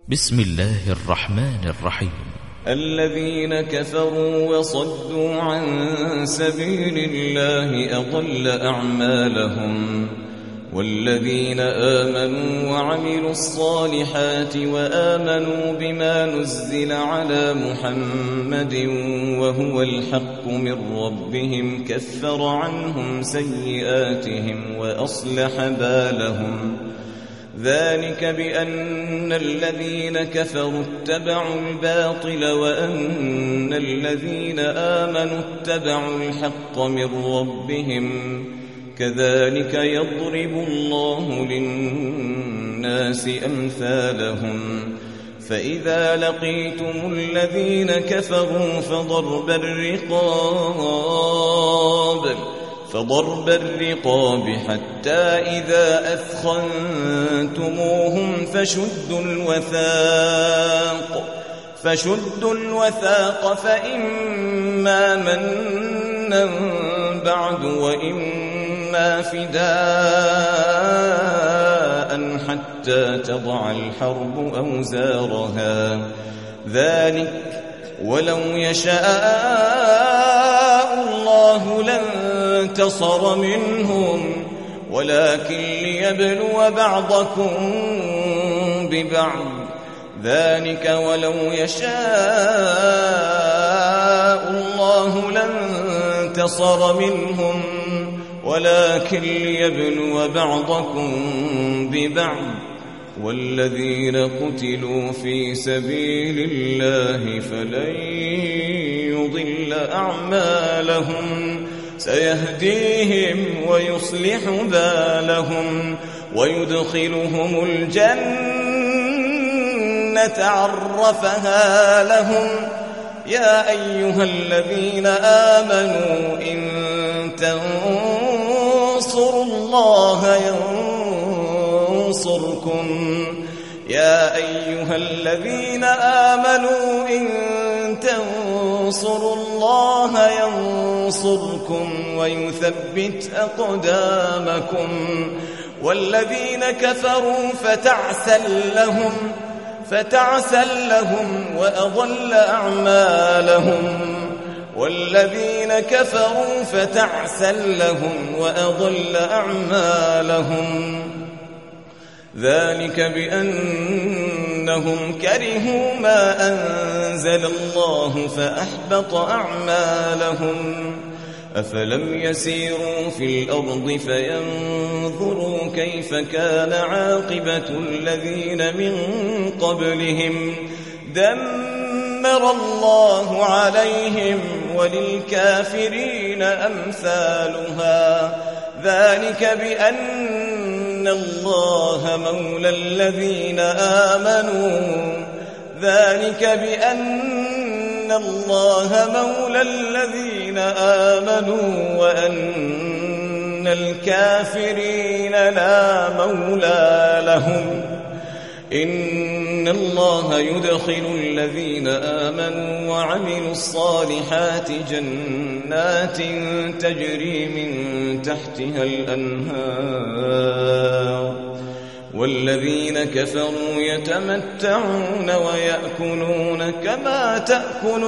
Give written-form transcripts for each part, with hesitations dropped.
بسم الله الرحمن الرحيم. الذين كفروا وصدوا عن سبيل الله أضل أعمالهم، والذين آمنوا وعملوا الصالحات وآمنوا بما نزل على محمد وهو الحق من ربهم كفر عنهم سيئاتهم وأصلح بالهم. ذلك بأن الذين كفروا اتبعوا الباطل وأن الذين آمنوا اتبعوا الحق من ربهم، كذلك يضرب الله للناس أمثالهم. فإذا لقيتم الذين كفروا فضرب الرقاب حتى إذا أثخنتموهم فشدوا الوثاق فإما منا بعد وإما فداء حتى تضع الحرب أوزارها. ذلك ولو يشاء الله لانتصر منهم ولكن ليبلو بعضكم ببعض. ذلك ولو يشاء الله لانتصر منهم ولكن ليبلو بعضكم ببعض. والذين قتلوا في سبيل الله فلن يضل أعمالهم سيهديهم ويصلح بالهم ويدخلهم الجنة عرفها لهم. يا أيها الذين آمنوا إن تنصروا الله ينصركم. يا أيها الذين آمنوا إن تنصروا الله ينصركم ويثبت أقدامكم. والذين كفروا فتعسل لهم وأضل أعمالهم. والذين كفروا فتعسل لهم وأضل أعمالهم. ذلك بأنهم كرهوا ما أنزل الله فأحبط أعمالهم. أفلم يسيروا في الأرض فينظروا كيف كان عاقبة الذين من قبلهم دمر الله عليهم وللكافرين أمثالها. ذلك بأن الله مولى الذين آمنوا وأن الكافرين لا مولى لهم. إن الله يدخل الذين آمنوا وعملوا الصالحات جنات تجري من تحتها الأنهار. والذين كفروا يتمتعون ويأكلون كما تأكل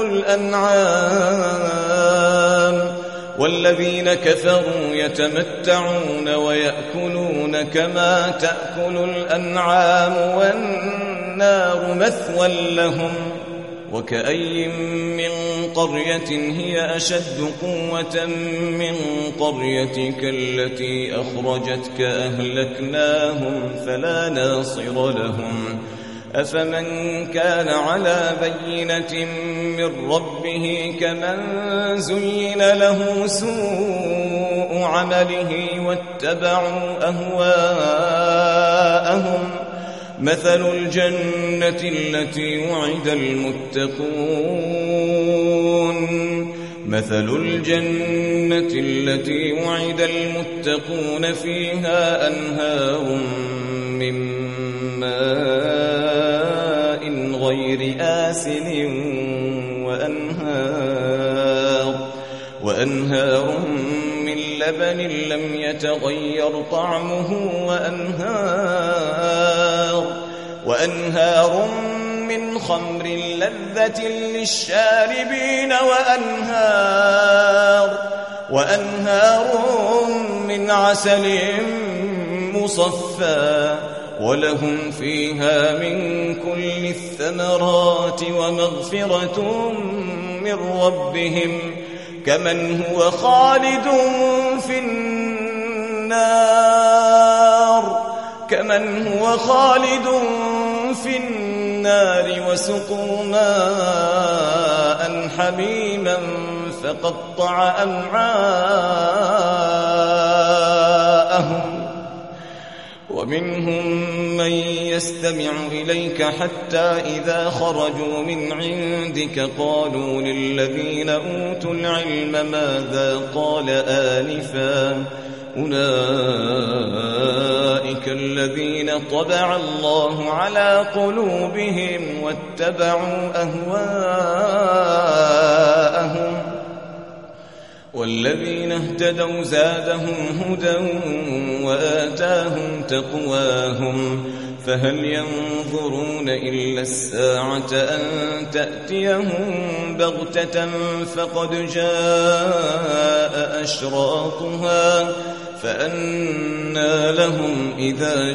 الأنعام والنار مثوى لهم. وكأي من قرية هي أشد قوة من قريتك التي أخرجتك أهلكناهم فلا ناصر لهم. أفمن كان على بينة من ربه كمن زين له سوء عمله واتبعوا أهواءهم. مثل الجنة التي وعد المتقون فيها أنهار من ماء غير آسن وأنهار من لبن لم يتغير طعمه وأنهار من خمر لذة للشاربين وأنهار من عسل مصفى ولهم فيها من كل الثمرات ومغفرة من ربهم كمن هو خالد في النار وسقوا ماء حميما فقطع أمعاءهم ومنهم من يستمع إليك حتى إذا خرجوا من عندك قالوا للذين أوتوا العلم ماذا قال آنفا أولئك الذين طبع الله على قلوبهم واتبعوا أهواءهم والذين اهتدوا زادهم هدى وآتاهم تقواهم فهل ينظرون إلا الساعة أن تأتيهم بغتة فقد جاء أشراطها فأنى لهم إذا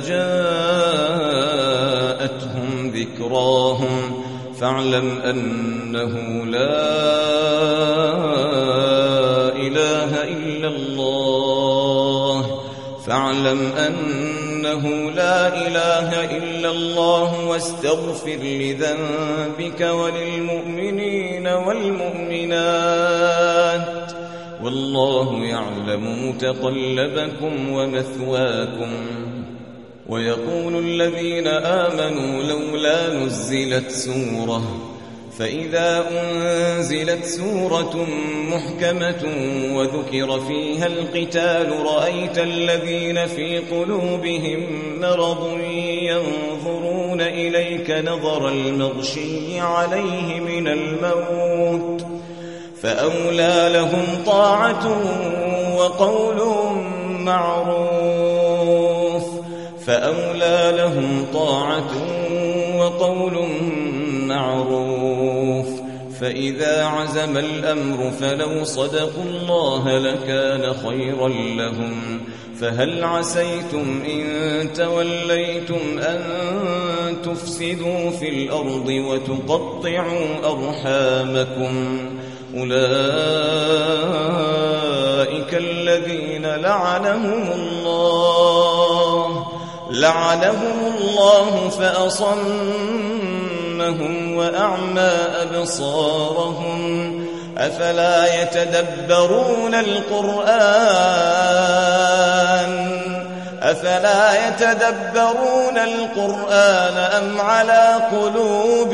جاءتهم ذكراهم فاعلم أنه لا إله إلا الله واستغفر لذنبك وللمؤمنين والمؤمنات والله يعلم متقلبكم ومثواكم ويقول الذين آمنوا لولا نزلت سورة فإذا أنزلت سورة محكمة وذكر فيها القتال رأيت الذين في قلوبهم مرض ينظرون إليك نظر المغشي عليه من الموت فأولى لهم طاعة وقول معروف فإذا عزم الأمر فلو صدقوا الله لكان خيرا لهم فهل عسيتم إن توليتم أن تفسدوا في الأرض وتقطعوا أرحامكم أولئك الذين لعنهم الله فأصمهم وأعمى أبصارهم أفلا يتدبرون القرآن أم على قلوب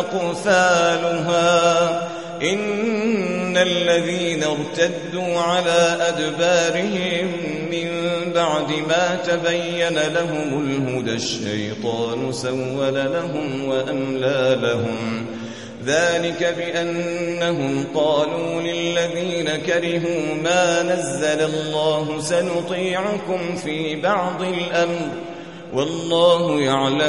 أقفالها إن الذين ارتدوا على أدبارهم من بعد ما تبين لهم الهدى الشيطان سول لهم وأملى لهم ذلك بأنهم قالوا للذين كرهوا ما نزل الله سنطيعكم في بعض الأمر والله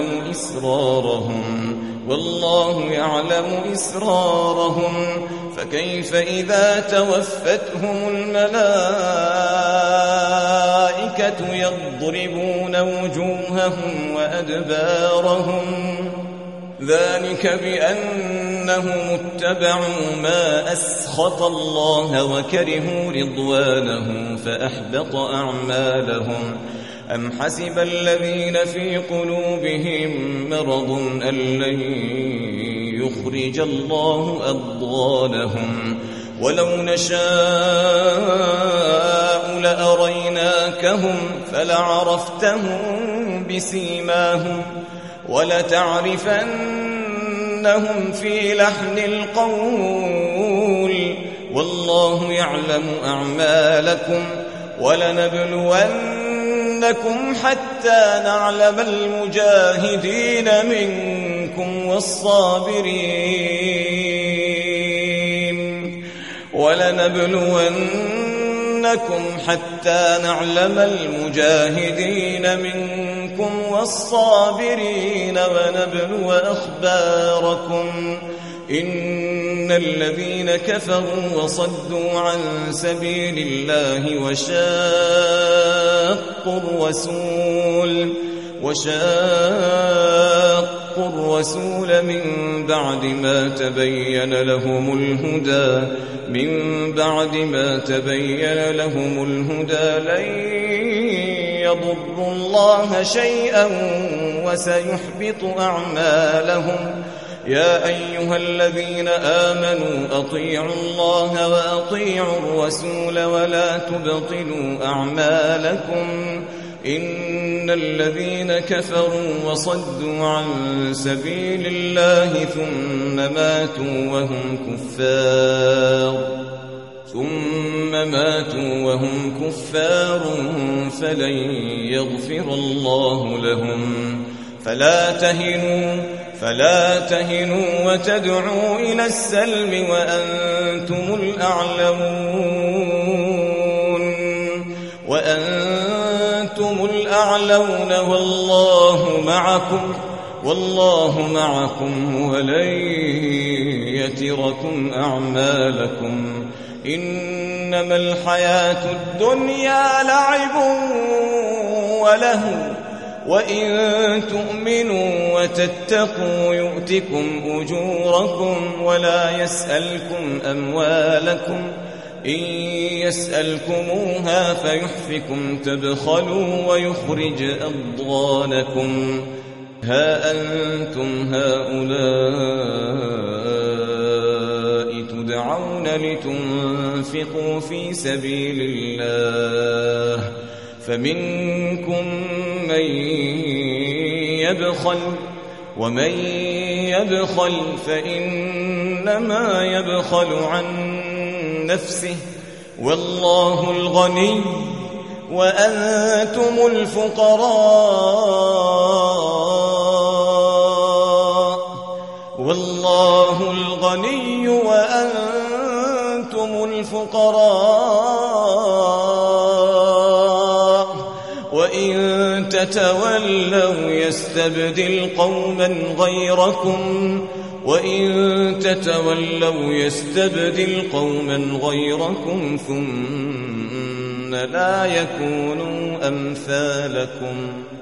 يعلم إسرارهم فكيف إذا توفتهم الملائكة يضربون وجوههم وأدبارهم ذلك بأنهم اتبعوا ما أسخط الله وكرهوا رضوانه فأحبط أعمالهم أم حسب الذين في قلوبهم مرض أن لن يخرج الله أضغانهم ولو نشاء لأريناكهم فلعرفتهم بسيماهم ولتعرفنهم في لحن القول والله يعلم أعمالكم ولنبلونكم حتى نعلم المجاهدين منكم والصابرين ولنبلونكم لنبلونكم حتى نعلم المجاهدين منكم والصابرين ونبلو أخباركم إن الذين كفروا وصدوا عن سبيل الله وشاقوا الرسول من بعد ما تبين لهم الهدى لن يضروا الله شيئا وسيحبط أعمالهم. يا أيها الذين آمنوا أطيعوا الله وأطيعوا الرسول ولا تبطلوا أعمالكم إن الذين كفروا وصدوا عن سبيل الله ثم ماتوا وهم كفار فلن يغفر الله لهم. فلا تهنوا وتدعوا إلى السلم وأنتم الأعلون والله معكم ولن يتركم أعمالكم. إنما الحياة الدنيا لعب وله وإن تؤمنوا وتتقوا يؤتكم أجوركم ولا يسألكم أموالكم إن يسألكموها فيحفكم تبخلوا ويخرج أضغانكم. ها أنتم هؤلاء تدعون لتنفقوا في سبيل الله فمنكم من يبخل ومن يبخل فإنما يبخل عن نفسه والله الغني وأنتم الفقراء والله الغني وأنتم الفقراء وإن تتولوا يستبدل قوما غيركم ثم لا يكونوا أمثالكم.